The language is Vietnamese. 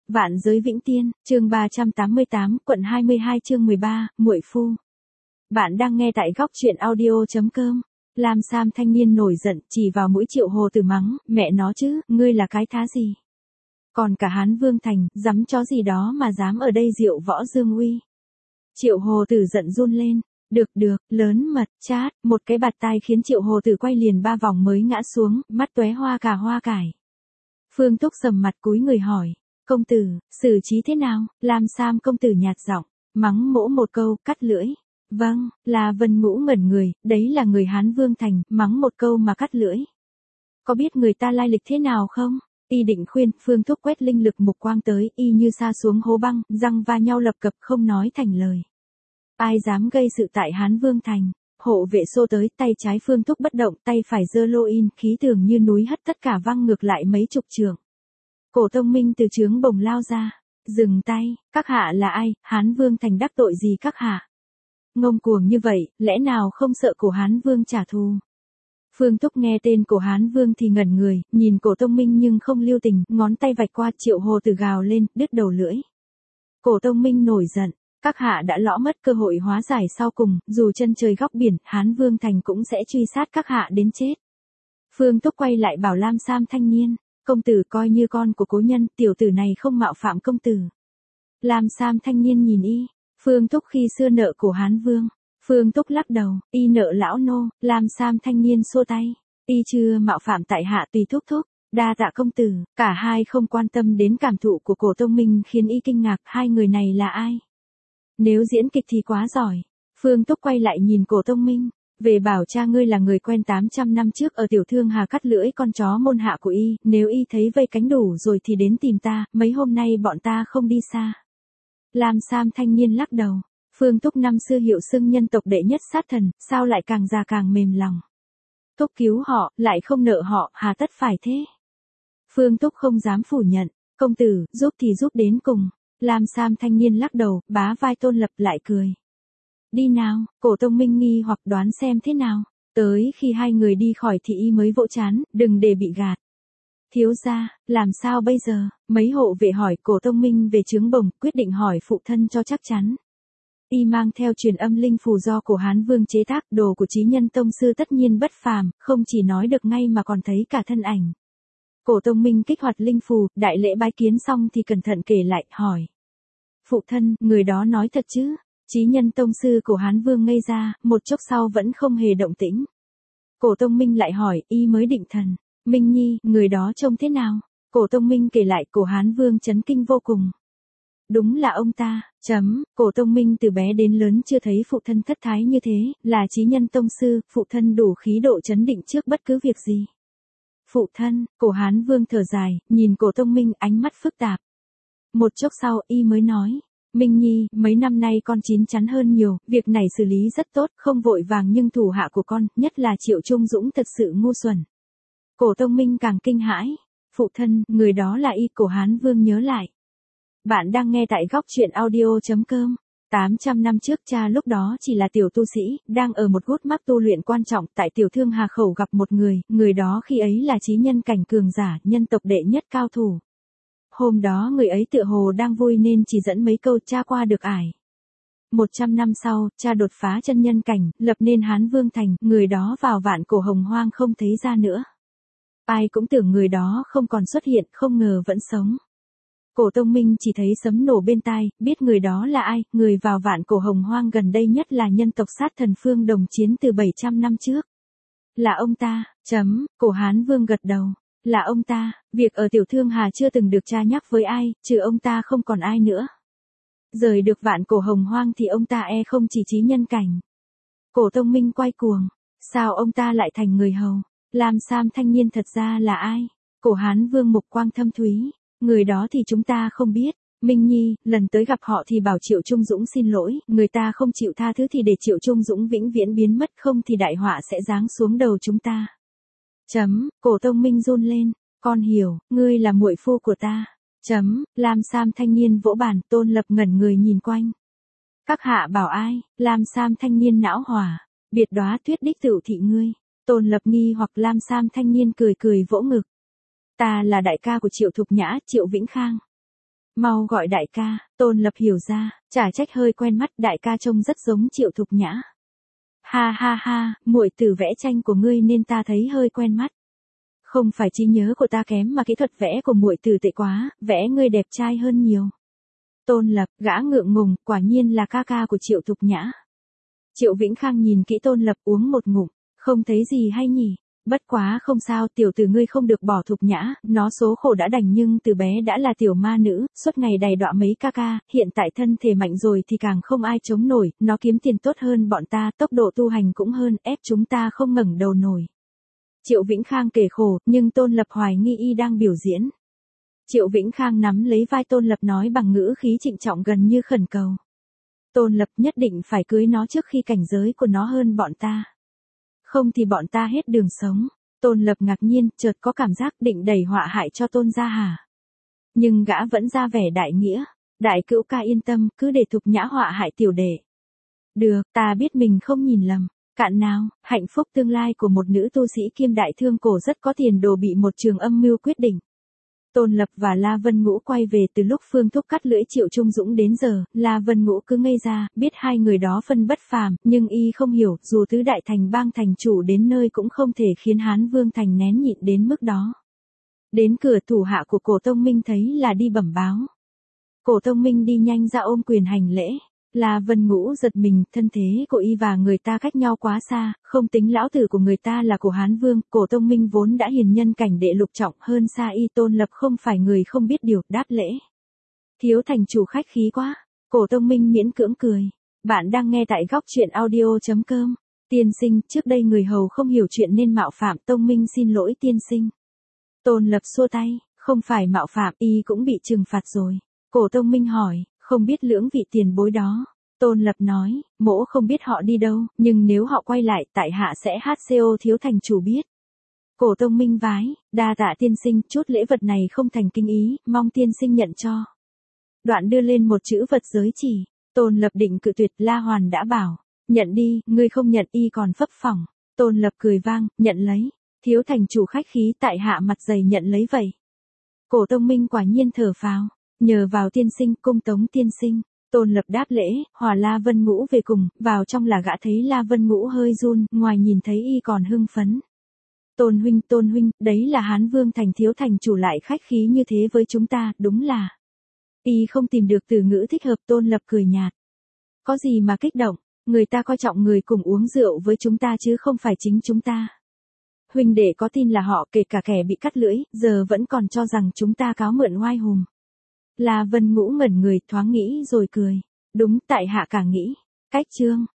Vạn giới vĩnh tiên, chương 388, quận 22 chương 13, muội phu. Bạn đang nghe tại góc truyện audio.com. Lam Sam thanh niên nổi giận, chỉ vào mũi Triệu Hồ Tử mắng, mẹ nó chứ, ngươi là cái thá gì? Còn cả Hán Vương Thành, dám chó gì đó mà dám ở đây diệu võ dương uy. Triệu Hồ Tử giận run lên. Được, lớn mật, chát, một cái bạt tai khiến Triệu Hồ Tử quay liền 3 vòng mới ngã xuống, mắt tóe hoa cả hoa cải. Phương Túc sầm mặt cúi người hỏi. Công tử, xử trí thế nào? Lam Sam công tử nhạt giọng, mắng mỗ một câu, cắt lưỡi. Vâng, là Vân Ngũ ngẩn người, đấy là người Hán Vương Thành, mắng một câu mà cắt lưỡi. Có biết người ta lai lịch thế nào không? Y định khuyên, Phương Thúc quét linh lực mục quang tới, y như sa xuống hố băng, răng va nhau lập cập không nói thành lời. Ai dám gây sự tại Hán Vương Thành? Hộ vệ xô tới, tay trái Phương Thúc bất động, tay phải giơ lô in, khí tường như núi hất tất cả văng ngược lại mấy chục trượng. Cổ Tông Minh từ trướng bồng lao ra. Dừng tay, các hạ là ai? Hán Vương Thành đắc tội gì các hạ? Ngông cuồng như vậy, lẽ nào không sợ cổ Hán Vương trả thù? Phương Túc nghe tên cổ Hán Vương thì ngẩn người, nhìn Cổ Tông Minh nhưng không lưu tình, ngón tay vạch qua. Triệu Hồ Tử gào lên, đứt đầu lưỡi. Cổ Tông Minh nổi giận, các hạ đã lõ mất cơ hội hóa giải sau cùng, dù chân trời góc biển, Hán Vương Thành cũng sẽ truy sát các hạ đến chết. Phương Túc quay lại bảo Lam Sam thanh niên. Công tử coi như con của cố nhân, tiểu tử này không mạo phạm công tử. Lam Sam thanh niên nhìn y. Phương Túc khi xưa nợ cổ Hán Vương. Phương Túc lắc đầu, y nợ lão nô. Lam Sam thanh niên xua tay. Y chưa mạo phạm tại hạ tùy thúc thúc. Đa tạ công tử. Cả hai không quan tâm đến cảm thụ của Cổ Tông Minh khiến y kinh ngạc, hai người này là ai? Nếu diễn kịch thì quá giỏi. Phương Túc quay lại nhìn Cổ Tông Minh. Về bảo cha ngươi là người quen 800 năm trước ở Tiểu Thương Hà cắt lưỡi con chó môn hạ của y, nếu y thấy vây cánh đủ rồi thì đến tìm ta, mấy hôm nay bọn ta không đi xa. Lam Sam thanh niên lắc đầu. Phương Túc năm xưa hiệu xưng nhân tộc đệ nhất sát thần, sao lại càng già càng mềm lòng. Túc cứu họ, lại không nợ họ, hà tất phải thế. Phương Túc không dám phủ nhận, công tử, giúp thì giúp đến cùng. Lam Sam thanh niên lắc đầu, bá vai Tôn Lập lại cười. Đi nào, Cổ Tông Minh nghi hoặc đoán xem thế nào. Tới khi hai người đi khỏi thì y mới vỗ chán, đừng để bị gạt. Thiếu gia, làm sao bây giờ? Mấy hộ vệ hỏi. Cổ Tông Minh về trướng bồng, quyết định hỏi phụ thân cho chắc chắn. Y mang theo truyền âm linh phù do cổ Hán Vương chế tác, đồ của chí nhân tông sư tất nhiên bất phàm, không chỉ nói được ngay mà còn thấy cả thân ảnh. Cổ Tông Minh kích hoạt linh phù, đại lễ bái kiến xong thì cẩn thận kể lại, hỏi. Phụ thân, người đó nói thật chứ? Chí nhân tông sư cổ Hán Vương ngây ra, một chốc sau vẫn không hề động tĩnh. Cổ Tông Minh lại hỏi, y mới định thần. Minh Nhi, người đó trông thế nào? Cổ Tông Minh kể lại, cổ Hán Vương chấn kinh vô cùng. Đúng là ông ta, Cổ Tông Minh từ bé đến lớn chưa thấy phụ thân thất thái như thế, là chí nhân tông sư, phụ thân đủ khí độ chấn định trước bất cứ việc gì. Phụ thân, cổ Hán Vương thở dài, nhìn Cổ Tông Minh ánh mắt phức tạp. Một chốc sau, y mới nói. Minh Nhi, mấy năm nay con chín chắn hơn nhiều, việc này xử lý rất tốt, không vội vàng nhưng thủ hạ của con, nhất là Triệu Trung Dũng thật sự ngu xuẩn. Cổ Tông Minh càng kinh hãi. Phụ thân, người đó là y. Cổ Hán Vương nhớ lại. Bạn đang nghe tại góc truyện audio.com. 800 năm trước cha lúc đó chỉ là tiểu tu sĩ, đang ở một gút mắc tu luyện quan trọng tại Tiểu Thương Hà khẩu gặp một người đó khi ấy là chí nhân cảnh cường giả, nhân tộc đệ nhất cao thủ. Hôm đó người ấy tựa hồ đang vui nên chỉ dẫn mấy câu cha qua được ải. 100 năm sau, cha đột phá chân nhân cảnh, lập nên Hán Vương Thành, người đó vào vạn cổ hồng hoang không thấy ra nữa. Ai cũng tưởng người đó không còn xuất hiện, không ngờ vẫn sống. Cổ Tông Minh chỉ thấy sấm nổ bên tai, biết người đó là ai, người vào vạn cổ hồng hoang gần đây nhất là nhân tộc sát thần Phương Đồng Chiến từ 700 năm trước. Là ông ta, Cổ Hán Vương gật đầu. Là ông ta, việc ở Tiểu Thương Hà chưa từng được cha nhắc với ai, trừ ông ta không còn ai nữa. Rời được vạn cổ hồng hoang thì ông ta không chỉ chí nhân cảnh. Cổ Tông Minh quay cuồng. Sao ông ta lại thành người hầu? Lam Sam thanh niên thật ra là ai? Cổ Hán Vương mục quang thâm thúy. Người đó thì chúng ta không biết. Minh Nhi, lần tới gặp họ thì bảo Triệu Trung Dũng xin lỗi, người ta không chịu tha thứ thì để Triệu Trung Dũng vĩnh viễn biến mất, không thì đại họa sẽ giáng xuống đầu chúng ta. Cổ Tông Minh run lên. Con hiểu, ngươi là muội phu của ta. Lam Sam thanh niên vỗ bàn. Tôn Lập ngẩn người nhìn quanh. Các hạ bảo ai? Lam Sam thanh niên não hỏa. Biệt Đóa Tuyết đích tửu thị ngươi. Tôn Lập nghi hoặc. Lam Sam thanh niên cười vỗ ngực. Ta là đại ca của Triệu Thục Nhã, Triệu Vĩnh Khang. Mau gọi đại ca, Tôn Lập hiểu ra, chả trách hơi quen mắt, đại ca trông rất giống Triệu Thục Nhã. Ha ha ha, muội tử vẽ tranh của ngươi nên ta thấy hơi quen mắt. Không phải trí nhớ của ta kém mà kỹ thuật vẽ của muội tử tệ quá, vẽ ngươi đẹp trai hơn nhiều. Tôn Lập, gã ngượng ngùng, quả nhiên là ca ca của Triệu Thục Nhã. Triệu Vĩnh Khang nhìn kỹ Tôn Lập uống một ngụm, không thấy gì hay nhỉ. Bất quá không sao, tiểu tử ngươi không được bỏ Thục Nhã, nó số khổ đã đành nhưng từ bé đã là tiểu ma nữ, suốt ngày đầy đọa mấy ca ca, hiện tại thân thể mạnh rồi thì càng không ai chống nổi, nó kiếm tiền tốt hơn bọn ta, tốc độ tu hành cũng hơn, ép chúng ta không ngẩng đầu nổi. Triệu Vĩnh Khang kể khổ, nhưng Tôn Lập hoài nghi y đang biểu diễn. Triệu Vĩnh Khang nắm lấy vai Tôn Lập nói bằng ngữ khí trịnh trọng gần như khẩn cầu. Tôn Lập nhất định phải cưới nó trước khi cảnh giới của nó hơn bọn ta. Không thì bọn ta hết đường sống. Tôn Lập ngạc nhiên, chợt có cảm giác định đẩy họa hại cho Tôn gia hả. Nhưng gã vẫn ra vẻ đại nghĩa. Đại cữu ca yên tâm, cứ để Thục Nhã họa hại tiểu đệ. Được, ta biết mình không nhìn lầm. Cạn nào, hạnh phúc tương lai của một nữ tu sĩ kiêm đại thương cổ rất có tiền đồ bị một trường âm mưu quyết định. Tôn Lập và La Vân Ngũ quay về từ lúc Phương Thúc cắt lưỡi Triệu Trung Dũng đến giờ, La Vân Ngũ cứ ngây ra, biết hai người đó phân bất phàm, nhưng y không hiểu, dù tứ đại thành bang thành chủ đến nơi cũng không thể khiến Hán Vương thành nén nhịn đến mức đó. Đến cửa thủ hạ của Cổ Tông Minh thấy là đi bẩm báo. Cổ Tông Minh đi nhanh ra ôm quyền hành lễ. La Vân Ngũ giật mình, thân thế của y và người ta cách nhau quá xa, không tính lão tử của người ta là của Hán Vương, Cổ Tông Minh vốn đã hiền nhân cảnh đệ lục trọng hơn xa y. Tôn Lập không phải người không biết điều, đáp lễ. Thiếu thành chủ khách khí quá, Cổ Tông Minh miễn cưỡng cười. Bạn đang nghe tại góc truyện audio.com. Tiên sinh, trước đây người hầu không hiểu chuyện nên mạo phạm, Tông Minh xin lỗi tiên sinh. Tôn Lập xua tay, không phải mạo phạm, y cũng bị trừng phạt rồi. Cổ Tông Minh hỏi. Không biết lưỡng vị tiền bối đó. Tôn Lập nói, mỗ không biết họ đi đâu, nhưng nếu họ quay lại, tại hạ sẽ HCO thiếu thành chủ biết. Cổ Tông Minh vái, đa tạ tiên sinh, chút lễ vật này không thành kinh ý, mong tiên sinh nhận cho. Đoạn đưa lên một chữ vật giới chỉ. Tôn Lập định cự tuyệt, La Hoàn đã bảo, nhận đi, ngươi không nhận y còn phấp phỏng. Tôn Lập cười vang, nhận lấy. Thiếu thành chủ khách khí, tại hạ mặt dày nhận lấy vậy. Cổ Tông Minh quả nhiên thở phào. Nhờ vào tiên sinh, cung tống tiên sinh. Tôn Lập đáp lễ, hòa La Vân Ngũ về cùng, vào trong là gã thấy La Vân Ngũ hơi run, ngoài nhìn thấy y còn hưng phấn. Tôn huynh, đấy là Hán Vương thành thiếu thành chủ lại khách khí như thế với chúng ta, đúng là. Y không tìm được từ ngữ thích hợp. Tôn Lập cười nhạt. Có gì mà kích động, người ta coi trọng người cùng uống rượu với chúng ta chứ không phải chính chúng ta. Huynh đệ có tin là họ, kể cả kẻ bị cắt lưỡi, giờ vẫn còn cho rằng chúng ta cáo mượn oai hùng. La Vân Ngũ ngẩn người, thoáng nghĩ rồi cười. Đúng, tại hạ càng nghĩ. Cách chương.